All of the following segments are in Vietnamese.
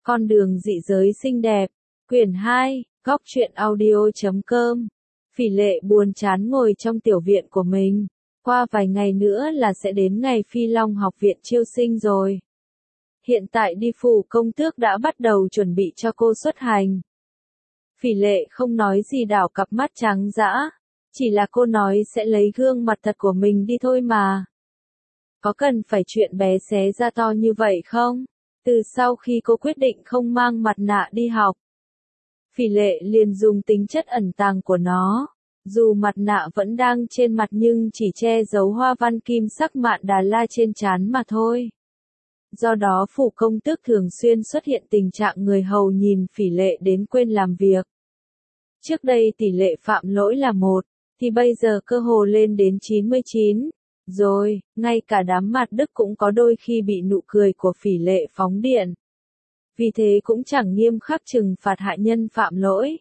Con đường dị giới xinh đẹp, quyển 2, góc truyện audio.com. Phỉ Lệ buồn chán ngồi trong tiểu viện của mình. Qua vài ngày nữa là sẽ đến ngày Phi Long học viện chiêu sinh rồi. Hiện tại đi phủ công tước đã bắt đầu chuẩn bị cho cô xuất hành. Phỉ Lệ không nói gì, đảo cặp mắt trắng dã. Chỉ là cô nói sẽ lấy gương mặt thật của mình đi thôi mà. Có cần phải chuyện bé xé ra to như vậy không? Từ sau khi cô quyết định không mang mặt nạ đi học, Phỉ Lệ liền dùng tính chất ẩn tàng của nó. Dù mặt nạ vẫn đang trên mặt nhưng chỉ che giấu hoa văn kim sắc mạn Đà La trên trán mà thôi. Do đó phủ công tước thường xuyên xuất hiện tình trạng người hầu nhìn Phỉ Lệ đến quên làm việc. Trước đây tỷ lệ phạm lỗi là 1, thì bây giờ cơ hồ lên đến 99. Rồi, ngay cả đám mặt Đức cũng có đôi khi bị nụ cười của Phỉ Lệ phóng điện. Vì thế cũng chẳng nghiêm khắc trừng phạt hạ nhân phạm lỗi.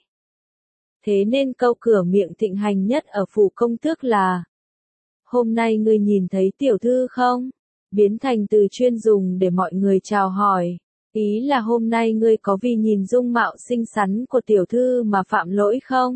Thế nên câu cửa miệng thịnh hành nhất ở phủ công tước là: hôm nay ngươi nhìn thấy tiểu thư không? Biến thành từ chuyên dùng để mọi người chào hỏi. Ý là hôm nay ngươi có vì nhìn dung mạo xinh xắn của tiểu thư mà phạm lỗi không?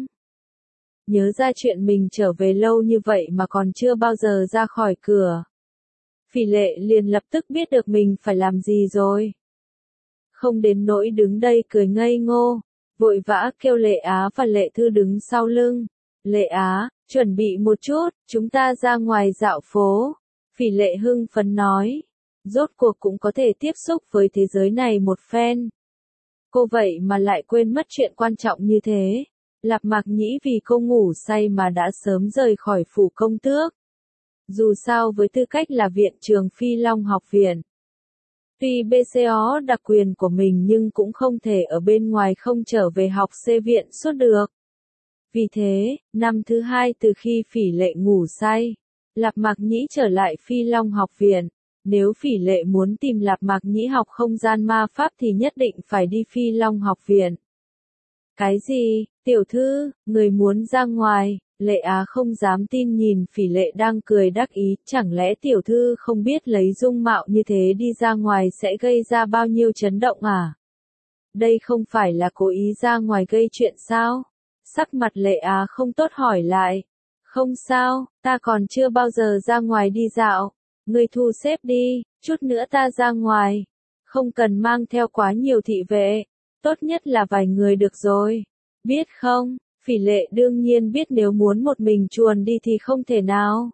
Nhớ ra chuyện mình trở về lâu như vậy mà còn chưa bao giờ ra khỏi cửa. Phỉ Lệ liền lập tức biết được mình phải làm gì rồi. Không đến nỗi đứng đây cười ngây ngô, vội vã kêu Lệ Á và Lệ Thư đứng sau lưng. Lệ Á, chuẩn bị một chút, chúng ta ra ngoài dạo phố. Phỉ Lệ hưng phấn nói. Rốt cuộc cũng có thể tiếp xúc với thế giới này một phen. Cô vậy mà lại quên mất chuyện quan trọng như thế. Lạp Mạc Nhĩ vì cô ngủ say mà đã sớm rời khỏi phủ công tước. Dù sao với tư cách là viện trường Phi Long học viện, tuy BCO đặc quyền của mình nhưng cũng không thể ở bên ngoài không trở về học C viện suốt được. Vì thế, năm thứ 2 từ khi Phỉ Lệ ngủ say, Lạp Mạc Nhĩ trở lại Phi Long học viện. Nếu Phỉ Lệ muốn tìm Lạp Mạc Nhĩ học không gian ma pháp thì nhất định phải đi Phi Long học viện. Cái gì, tiểu thư, người muốn ra ngoài? Lệ Á không dám tin nhìn Phỉ Lệ đang cười đắc ý, chẳng lẽ tiểu thư không biết lấy dung mạo như thế đi ra ngoài sẽ gây ra bao nhiêu chấn động à? Đây không phải là cố ý ra ngoài gây chuyện sao? Sắc mặt Lệ Á không tốt hỏi lại. Không sao, ta còn chưa bao giờ ra ngoài đi dạo. Ngươi thu xếp đi, chút nữa ta ra ngoài. Không cần mang theo quá nhiều thị vệ. Tốt nhất là vài người được rồi. Biết không, Phỉ Lệ đương nhiên biết nếu muốn một mình chuồn đi thì không thể nào.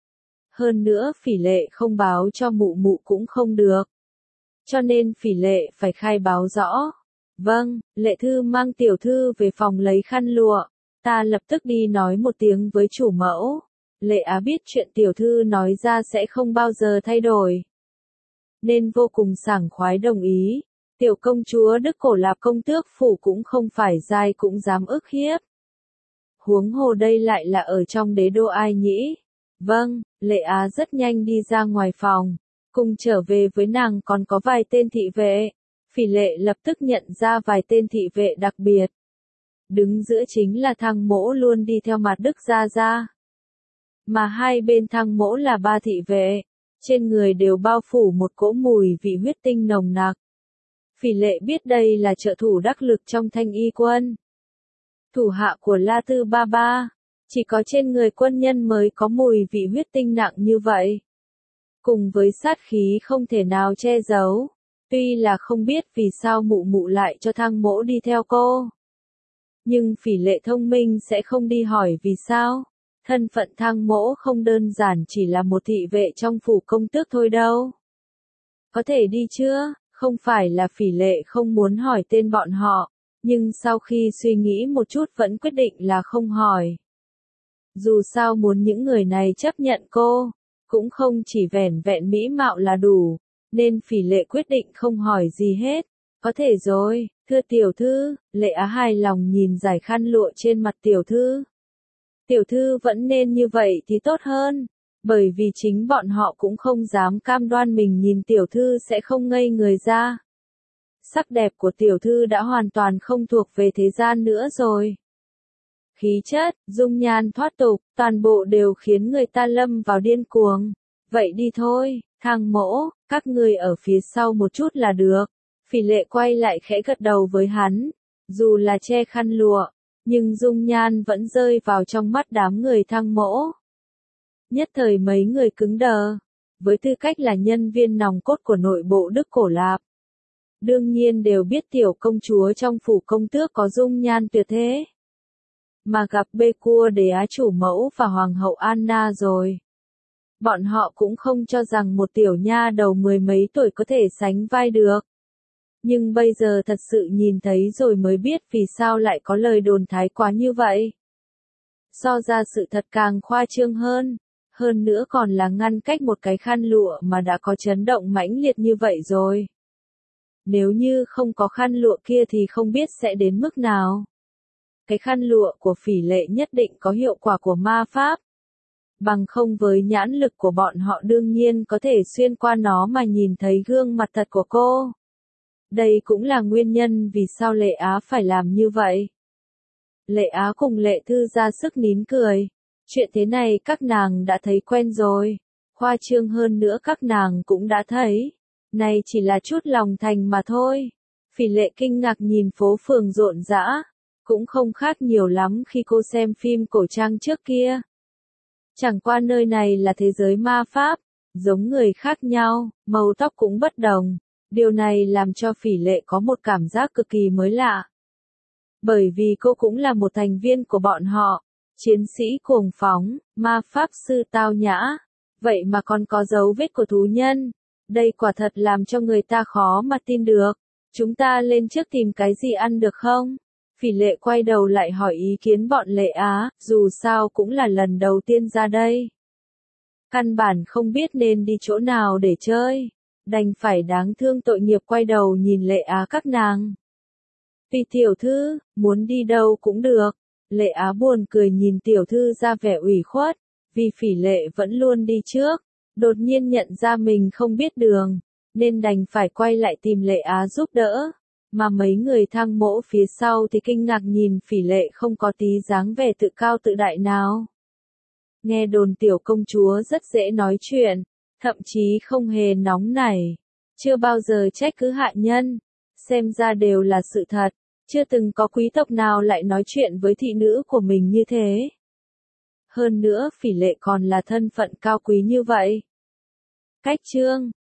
Hơn nữa Phỉ Lệ không báo cho mụ mụ cũng không được. Cho nên Phỉ Lệ phải khai báo rõ. Vâng, Lệ Thư mang tiểu thư về phòng lấy khăn lụa. Ta lập tức đi nói một tiếng với chủ mẫu. Lệ Á biết chuyện tiểu thư nói ra sẽ không bao giờ thay đổi, nên vô cùng sảng khoái đồng ý. Tiểu công chúa Đức Cổ Lạp công tước phủ cũng không phải dai cũng dám ức hiếp. Huống hồ đây lại là ở trong đế đô ai nhỉ? Vâng, Lệ Á rất nhanh đi ra ngoài phòng. Cùng trở về với nàng còn có vài tên thị vệ. Phỉ Lệ lập tức nhận ra vài tên thị vệ đặc biệt. Đứng giữa chính là Thăng Mỗ luôn đi theo mặt Đức Gia Gia. Mà hai bên Thăng Mỗ là 3 thị vệ. Trên người đều bao phủ một cỗ mùi vị huyết tinh nồng nặc. Phỉ Lệ biết đây là trợ thủ đắc lực trong Thanh Y quân. Thủ hạ của La Tư Ba Ba. Chỉ có trên người quân nhân mới có mùi vị huyết tinh nặng như vậy. Cùng với sát khí không thể nào che giấu. Tuy là không biết vì sao mụ mụ lại cho Thăng Mỗ đi theo cô. Nhưng Phỉ Lệ thông minh sẽ không đi hỏi vì sao. Thân phận Thăng Mỗ không đơn giản chỉ là một thị vệ trong phủ công tước thôi đâu. Có thể đi chưa? Không phải là Phỉ Lệ không muốn hỏi tên bọn họ, nhưng sau khi suy nghĩ một chút vẫn quyết định là không hỏi. Dù sao muốn những người này chấp nhận cô, cũng không chỉ vẻn vẹn mỹ mạo là đủ, nên Phỉ Lệ quyết định không hỏi gì hết. Có thể rồi, thưa tiểu thư. Lệ Á hài lòng nhìn dải khăn lụa trên mặt tiểu thư. Tiểu thư vẫn nên như vậy thì tốt hơn, bởi vì chính bọn họ cũng không dám cam đoan mình nhìn tiểu thư sẽ không ngây người ra. Sắc đẹp của tiểu thư đã hoàn toàn không thuộc về thế gian nữa rồi. Khí chất, dung nhan thoát tục, toàn bộ đều khiến người ta lâm vào điên cuồng. Vậy đi thôi, Thăng Mỗ, các người ở phía sau một chút là được. Phỉ Lệ quay lại khẽ gật đầu với hắn, dù là che khăn lụa, nhưng dung nhan vẫn rơi vào trong mắt đám người Thăng Mỗ. Nhất thời mấy người cứng đờ, với tư cách là nhân viên nòng cốt của nội bộ Đức Cổ Lạp. Đương nhiên đều biết tiểu công chúa trong phủ công tước có dung nhan tuyệt thế. Mà gặp bê cua đế á chủ mẫu và hoàng hậu Anna rồi. Bọn họ cũng không cho rằng một tiểu nha đầu mười mấy tuổi có thể sánh vai được. Nhưng bây giờ thật sự nhìn thấy rồi mới biết vì sao lại có lời đồn thái quá như vậy. So ra sự thật càng khoa trương hơn nữa còn là ngăn cách một cái khăn lụa mà đã có chấn động mãnh liệt như vậy rồi. Nếu như không có khăn lụa kia thì không biết sẽ đến mức nào. Cái khăn lụa của Phỉ Lệ nhất định có hiệu quả của ma pháp. Bằng không với nhãn lực của bọn họ đương nhiên có thể xuyên qua nó mà nhìn thấy gương mặt thật của cô. Đây cũng là nguyên nhân vì sao Lệ Á phải làm như vậy. Lệ Á cùng Lệ Thư ra sức nín cười. Chuyện thế này các nàng đã thấy quen rồi. Khoa trương hơn nữa các nàng cũng đã thấy. Này chỉ là chút lòng thành mà thôi. Phỉ Lệ kinh ngạc nhìn phố phường rộn rã. Cũng không khác nhiều lắm khi cô xem phim cổ trang trước kia. Chẳng qua nơi này là thế giới ma pháp. Giống người khác nhau, màu tóc cũng bất đồng. Điều này làm cho Phỉ Lệ có một cảm giác cực kỳ mới lạ. Bởi vì cô cũng là một thành viên của bọn họ. Chiến sĩ cuồng phóng, ma pháp sư tao nhã. Vậy mà còn có dấu vết của thú nhân. Đây quả thật làm cho người ta khó mà tin được. Chúng ta lên trước tìm cái gì ăn được không? Phỉ Lệ quay đầu lại hỏi ý kiến bọn Lệ Á, dù sao cũng là lần đầu tiên ra đây. Căn bản không biết nên đi chỗ nào để chơi. Đành phải đáng thương tội nghiệp quay đầu nhìn Lệ Á các nàng. Vì tiểu thư, muốn đi đâu cũng được. Lệ Á buồn cười nhìn tiểu thư ra vẻ ủy khuất. Vì Phỉ Lệ vẫn luôn đi trước. Đột nhiên nhận ra mình không biết đường. Nên đành phải quay lại tìm Lệ Á giúp đỡ. Mà mấy người Thăng Mỗ phía sau thì kinh ngạc nhìn Phỉ Lệ không có tí dáng vẻ tự cao tự đại nào. Nghe đồn tiểu công chúa rất dễ nói chuyện, thậm chí không hề nóng nảy, chưa bao giờ trách cứ hạ nhân, xem ra đều là sự thật, chưa từng có quý tộc nào lại nói chuyện với thị nữ của mình như thế. Hơn nữa Phỉ Lệ còn là thân phận cao quý như vậy. Cách chương